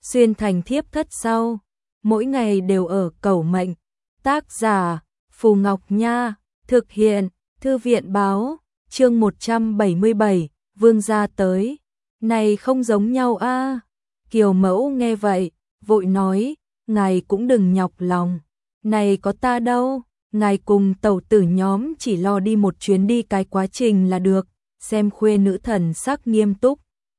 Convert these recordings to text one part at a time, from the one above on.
xuyên thành thiếp thất sau, mỗi ngày đều ở cẩu mệnh. Tác giả Phù Ngọc Nha, thực hiện Thư viện báo, chương 177, vương gia tới. Này không giống nhau a. Kiều Mẫu nghe vậy, vội nói, ngài cũng đừng nhọc lòng, này có ta đâu, ngài cùng tẩu tử nhóm chỉ lo đi một chuyến đi cái quá trình là được. Xem khuê nữ thần sắc nghiêm túc,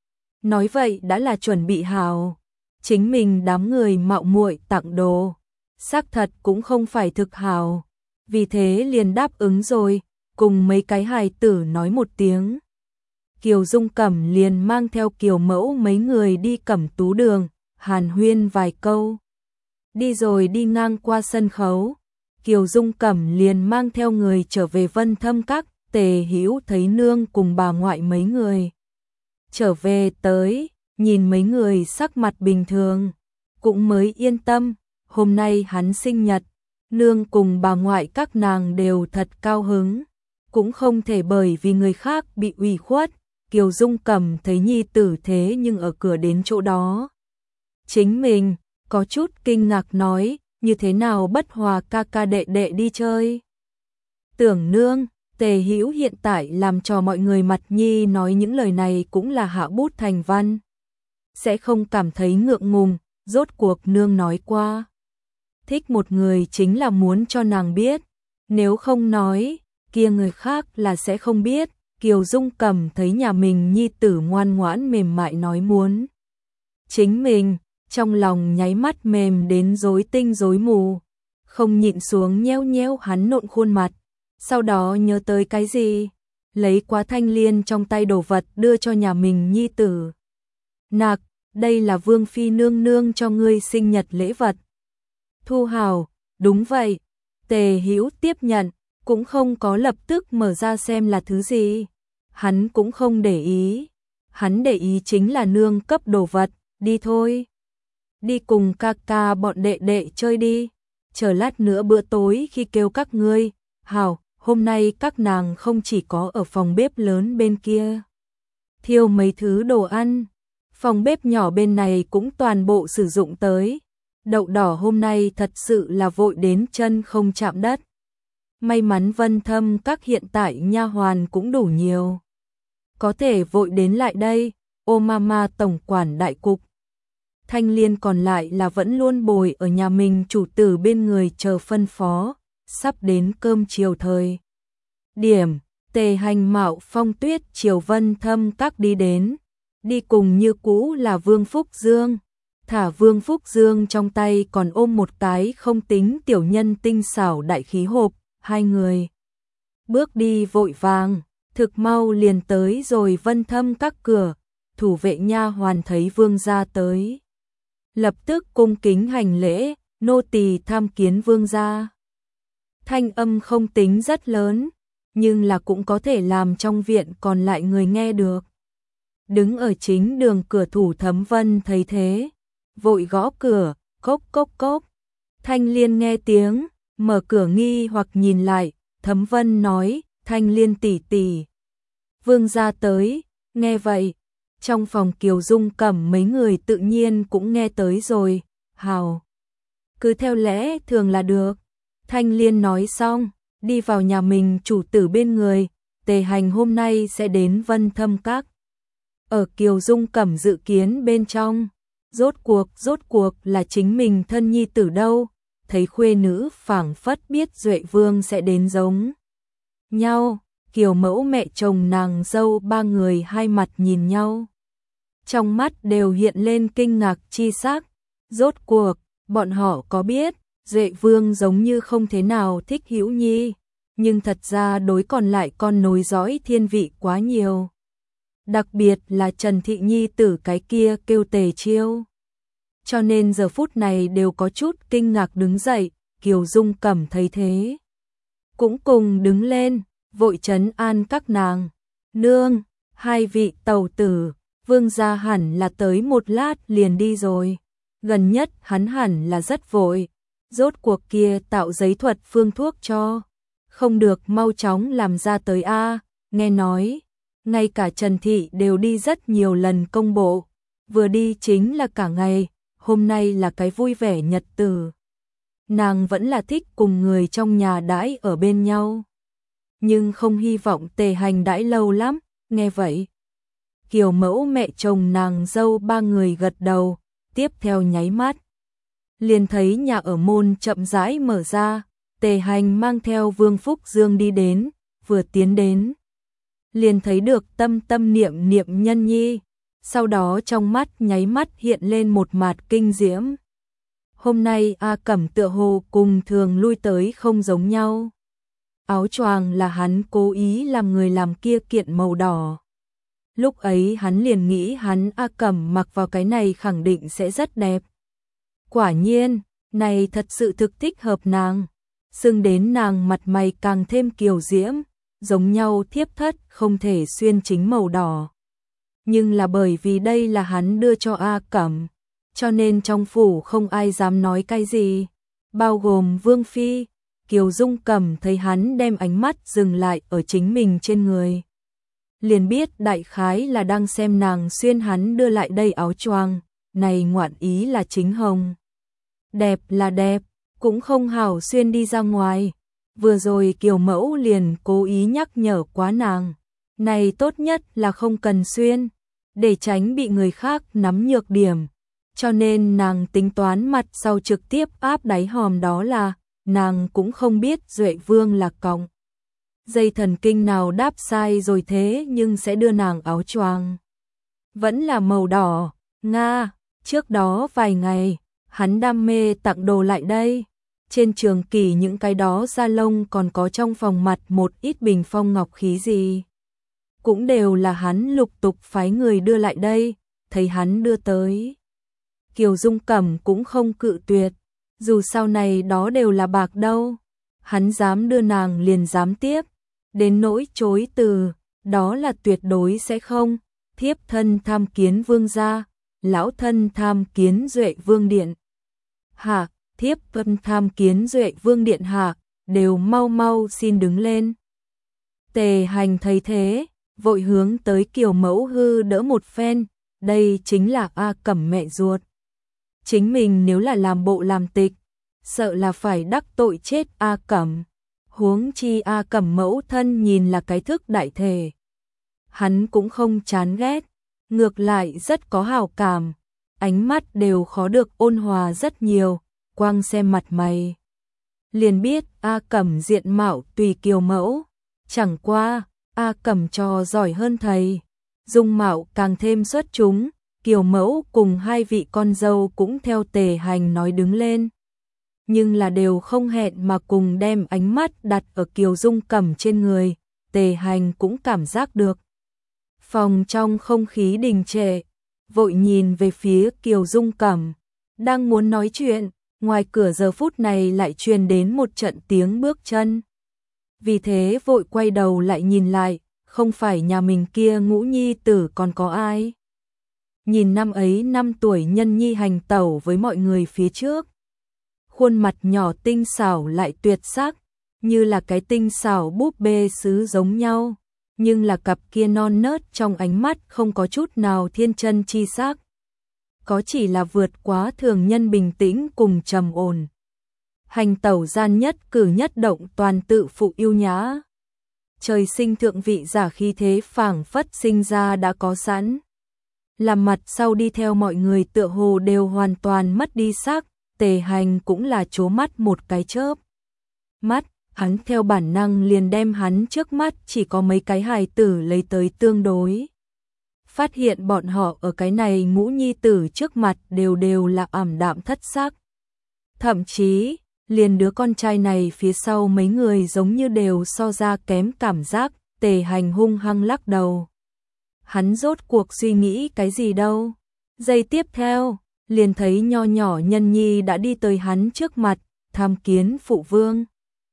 nói vậy đã là chuẩn bị hào, chính mình đám người mạo muội tặng đồ, xác thật cũng không phải thực hào, vì thế liền đáp ứng rồi, cùng mấy cái hài tử nói một tiếng. Kiều Dung Cẩm liền mang theo Kiều Mẫu mấy người đi Cẩm Tú Đường, hàn huyên vài câu. Đi rồi đi ngang qua sân khấu, Kiều Dung Cẩm liền mang theo người trở về Vân Thâm Các. Tề Hữu thấy nương cùng bà ngoại mấy người trở về tới, nhìn mấy người sắc mặt bình thường, cũng mới yên tâm. Hôm nay hắn sinh nhật, nương cùng bà ngoại các nàng đều thật cao hứng, cũng không thể bởi vì người khác bị ủy khuất. Kiều Dung Cẩm thấy nhi tử thế nhưng ở cửa đến chỗ đó, chính mình có chút kinh ngạc nói, như thế nào Bất Hòa ca ca đệ đệ đi chơi. Tưởng nương. Tề Hữu hiện tại làm cho mọi người mặt nhi nói những lời này cũng là hạ bút thành văn, sẽ không cảm thấy ngượng ngùng. Rốt cuộc nương nói qua, thích một người chính là muốn cho nàng biết, nếu không nói, kia người khác là sẽ không biết. Kiều Dung Cẩm thấy nhà mình nhi tử ngoan ngoãn mềm mại nói muốn chính mình, trong lòng nháy mắt mềm đến rối tinh rối mù, không nhịn xuống nheo nheo hắn nộn khuôn mặt. Sau đó nhớ tới cái gì, lấy quá thanh liên trong tay đồ vật đưa cho nhà mình nhi tử. Nạc, đây là Vương Phi nương nương cho ngươi sinh nhật lễ vật. Thu hào, đúng vậy. Tề Hữu tiếp nhận, cũng không có lập tức mở ra xem là thứ gì. Hắn cũng không để ý. Hắn để ý chính là nương cấp đồ vật, đi thôi. Đi cùng ca ca bọn đệ đệ chơi đi. Chờ lát nữa bữa tối khi kêu các ngươi. Hào. Hôm nay các nàng không chỉ có ở phòng bếp lớn bên kia thiêu mấy thứ đồ ăn, phòng bếp nhỏ bên này cũng toàn bộ sử dụng tới. Đậu đỏ hôm nay thật sự là vội đến chân không chạm đất. May mắn Vân Thâm Các hiện tại nha hoàn cũng đủ nhiều, có thể vội đến lại đây. Ô mama tổng quản đại cục, Thanh Liên còn lại là vẫn luôn bồi ở nhà mình chủ tử bên người chờ phân phó. Sắp đến cơm chiều thời điểm, Tề Hành mạo Phong Tuyết chiều Vân Thâm Các đi đến, đi cùng như cũ là Vương Phúc Dương. Thả Vương Phúc Dương trong tay còn ôm một cái không tính tiểu nhân tinh xảo đại khí hộp, hai người bước đi vội vàng, thực mau liền tới rồi Vân Thâm Các cửa. Thủ vệ nha hoàn thấy vương gia tới, lập tức cung kính hành lễ, nô tỳ tham kiến vương gia. Thanh âm không tính rất lớn, nhưng là cũng có thể làm trong viện còn lại người nghe được. Đứng ở chính đường cửa Thủ Thấm Vân thấy thế, vội gõ cửa, cốc cốc cốc. Thanh Liên nghe tiếng, mở cửa nghi hoặc nhìn lại, Thấm Vân nói, Thanh Liên tỷ tỷ, vương gia tới. Nghe vậy, trong phòng Kiều Dung Cẩm mấy người tự nhiên cũng nghe tới rồi. Hào, cứ theo lẽ thường là được. Thanh Liên nói xong, đi vào nhà mình chủ tử bên người. Tề Hành hôm nay sẽ đến Vân Thâm Các. Ở Kiều Dung Cẩm dự kiến bên trong, rốt cuộc là chính mình thân nhi tử đâu. Thấy khuê nữ phảng phất biết Duệ Vương sẽ đến giống nhau, Kiều Mẫu mẹ chồng nàng dâu ba người hai mặt nhìn nhau, trong mắt đều hiện lên kinh ngạc chi sắc. Rốt cuộc, bọn họ có biết Duệ Vương giống như không thế nào thích Hữu Nhi, nhưng thật ra đối còn lại con nối dõi thiên vị quá nhiều. Đặc biệt là Trần Thị Nhi tử cái kia kêu Tề Chiêu. Cho nên giờ phút này đều có chút kinh ngạc đứng dậy. Kiều Dung Cẩm thấy thế, cũng cùng đứng lên, vội trấn an các nàng. Nương, hai vị tẩu tử, vương gia hẳn là tới một lát liền đi rồi. Gần nhất hắn hẳn là rất vội. Rốt cuộc kia tạo giấy thuật phương thuốc cho, không được mau chóng làm ra tới a. Nghe nói, ngay cả Trần Thị đều đi rất nhiều lần công bộ, vừa đi chính là cả ngày. hôm nay là cái vui vẻ nhật tử. Nàng vẫn là thích cùng người trong nhà đãi ở bên nhau, nhưng không hy vọng Tề Hành đãi lâu lắm. Nghe vậy, Kiều Mẫu mẹ chồng nàng dâu ba người gật đầu, tiếp theo nháy mắt liền thấy nhà ở môn chậm rãi mở ra, Tề Hành mang theo Vương Phúc Dương đi đến, vừa tiến đến liền thấy được Tâm Tâm Niệm Niệm nhân nhi, sau đó trong mắt nháy mắt hiện lên một mạt kinh diễm. Hôm nay A Cẩm tựa hồ cùng thường lui tới không giống nhau. Áo choàng là hắn cố ý làm người làm kia kiện màu đỏ. Lúc ấy hắn liền nghĩ hắn A Cẩm mặc vào cái này khẳng định sẽ rất đẹp. Quả nhiên, này thật sự thực thích hợp nàng. Xưng đến nàng mặt mày càng thêm kiều diễm, giống nhau thiếp thất không thể xuyên chính màu đỏ. Nhưng là bởi vì đây là hắn đưa cho A Cẩm, cho nên trong phủ không ai dám nói cái gì, bao gồm Vương Phi. Kiều Dung Cẩm thấy hắn đem ánh mắt dừng lại ở chính mình trên người, liền biết đại khái là đang xem nàng xuyên hắn đưa lại đây áo choàng, này ngoạn ý là chính hồng. Đẹp là đẹp, cũng không hảo xuyên đi ra ngoài. Vừa rồi Kiều Mẫu liền cố ý nhắc nhở quá nàng, này tốt nhất là không cần xuyên, để tránh bị người khác nắm nhược điểm. Cho nên nàng tính toán mặt sau trực tiếp áp đáy hòm, đó là nàng cũng không biết Duệ Vương là còng dây thần kinh nào đáp sai rồi thế nhưng sẽ đưa nàng áo choàng vẫn là màu đỏ. Nga, trước đó vài ngày hắn đam mê tặng đồ lại đây, trên trường kỷ những cái đó da lông còn có trong phòng mặt một ít bình phong ngọc khí gì, cũng đều là hắn lục tục phái người đưa lại đây. Thấy hắn đưa tới, Kiều Dung Cẩm cũng không cự tuyệt, dù sau này đó đều là bạc đâu, hắn dám đưa nàng liền dám tiếp, đến nỗi chối từ, đó là tuyệt đối sẽ không. Thiếp thân tham kiến vương gia, lão thân tham kiến Duệ Vương điện hạ, thiếp thân tham kiến Duệ Vương điện hạ, đều mau mau xin đứng lên. Tề Hành thấy thế, vội hướng tới Kiều Mẫu hư đỡ một phen, đây chính là A Cẩm mẹ ruột. Chính mình nếu là làm bộ làm tịch, sợ là phải đắc tội chết A Cẩm. Huống chi A Cẩm mẫu thân nhìn là cái thức đại thể, hắn cũng không chán ghét, ngược lại rất có hảo cảm, ánh mắt đều khó được ôn hòa rất nhiều, quang xem mặt mày liền biết A Cẩm diện mạo tùy Kiều Mẫu, chẳng qua A Cẩm trò giỏi hơn thầy, dung mạo càng thêm xuất chúng. Kiều Mẫu cùng hai vị con dâu cũng theo Tề Hành nói đứng lên, nhưng là đều không hẹn mà cùng đem ánh mắt đặt ở Kiều Dung Cẩm trên người. Tề Hành cũng cảm giác được phòng trong không khí đình trệ, vội nhìn về phía Kiều Dung Cẩm, đang muốn nói chuyện, ngoài cửa giờ phút này lại truyền đến một trận tiếng bước chân. Vì thế vội quay đầu lại nhìn lại, không phải nhà mình kia ngũ nhi tử còn có ai. Nhìn năm ấy 5 tuổi nhân nhi hành tẩu với mọi người phía trước, khuôn mặt nhỏ tinh xảo lại tuyệt sắc, như là cái tinh xảo búp bê sứ giống nhau, nhưng là cặp kia non nớt trong ánh mắt không có chút nào thiên chân chi sắc, có chỉ là vượt quá thường nhân bình tĩnh cùng trầm ổn. Hành tẩu gian nhất cử nhất động toàn tự phụ yêu nhã. Trời sinh thượng vị giả khí thế phảng phất sinh ra đã có sẵn. Làm mặt sau đi theo mọi người tựa hồ đều hoàn toàn mất đi sắc. Tề Hành cũng là trố mắt một cái chớp mắt, hắn theo bản năng liền đem hắn trước mắt chỉ có mấy cái hài tử lấy tới tương đối. Phát hiện bọn họ ở cái này ngũ nhi tử trước mặt đều là ảm đạm thất sắc. Thậm chí, liền đứa con trai này phía sau mấy người giống như đều so ra kém cảm giác. Tề Hành hung hăng lắc đầu. Hắn rốt cuộc suy nghĩ cái gì đâu. Giây tiếp theo, liền thấy nho nhỏ nhân nhi đã đi tới hắn trước mặt, tham kiến phụ vương.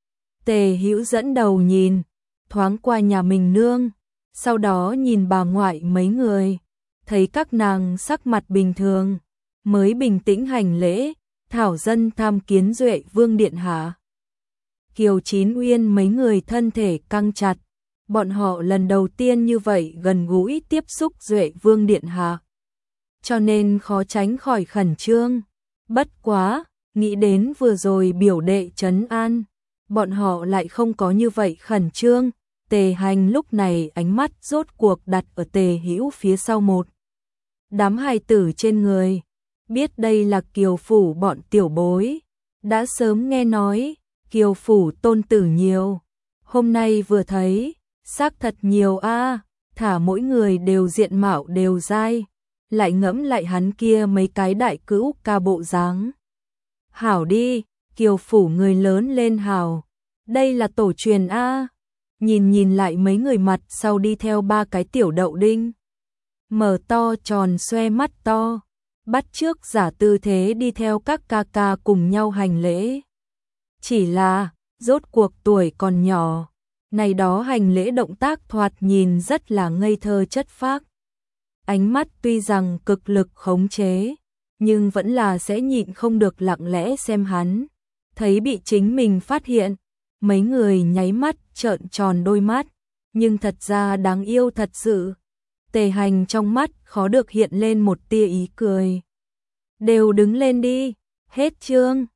Tề Hữu dẫn đầu nhìn, thoáng qua nhà mình nương, sau đó nhìn bà ngoại mấy người, thấy các nàng sắc mặt bình thường, mới bình tĩnh hành lễ, thảo dân tham kiến Duệ Vương điện hạ. Kiều Chín Uyên mấy người thân thể căng chặt, bọn họ lần đầu tiên như vậy gần gũi tiếp xúc Duệ Vương điện hạ. cho nên khó tránh khỏi khẩn trương. Bất quá, nghĩ đến vừa rồi biểu đệ trấn an, bọn họ lại không có như vậy khẩn trương. Tề Hành lúc này ánh mắt rốt cuộc đặt ở Tề Hữu phía sau một đám hài tử trên người, biết đây là Kiều phủ bọn tiểu bối, đã sớm nghe nói Kiều phủ tôn tử nhiều, hôm nay vừa thấy, xác thật nhiều a, thả mỗi người đều diện mạo đều dai, lại ngẫm lại hắn kia mấy cái đại cữu ca bộ dáng. Hảo đi, Kiều phủ người lớn lên hảo, đây là tổ truyền a. Nhìn lại mấy người mặt sau đi theo ba cái tiểu đậu đinh, mở to tròn xoe mắt to, bắt chước giả tư thế đi theo các ca ca cùng nhau hành lễ. Chỉ là, rốt cuộc tuổi còn nhỏ, này đó hành lễ động tác thoạt nhìn rất là ngây thơ chất phác. Ánh mắt tuy rằng cực lực khống chế, nhưng vẫn là sẽ nhịn không được lặng lẽ xem hắn. Thấy bị chính mình phát hiện, mấy người nháy mắt trợn tròn đôi mắt, nhưng thật ra đáng yêu thật sự. Tề Hành trong mắt khó được hiện lên một tia ý cười. Đều đứng lên đi, hết chương.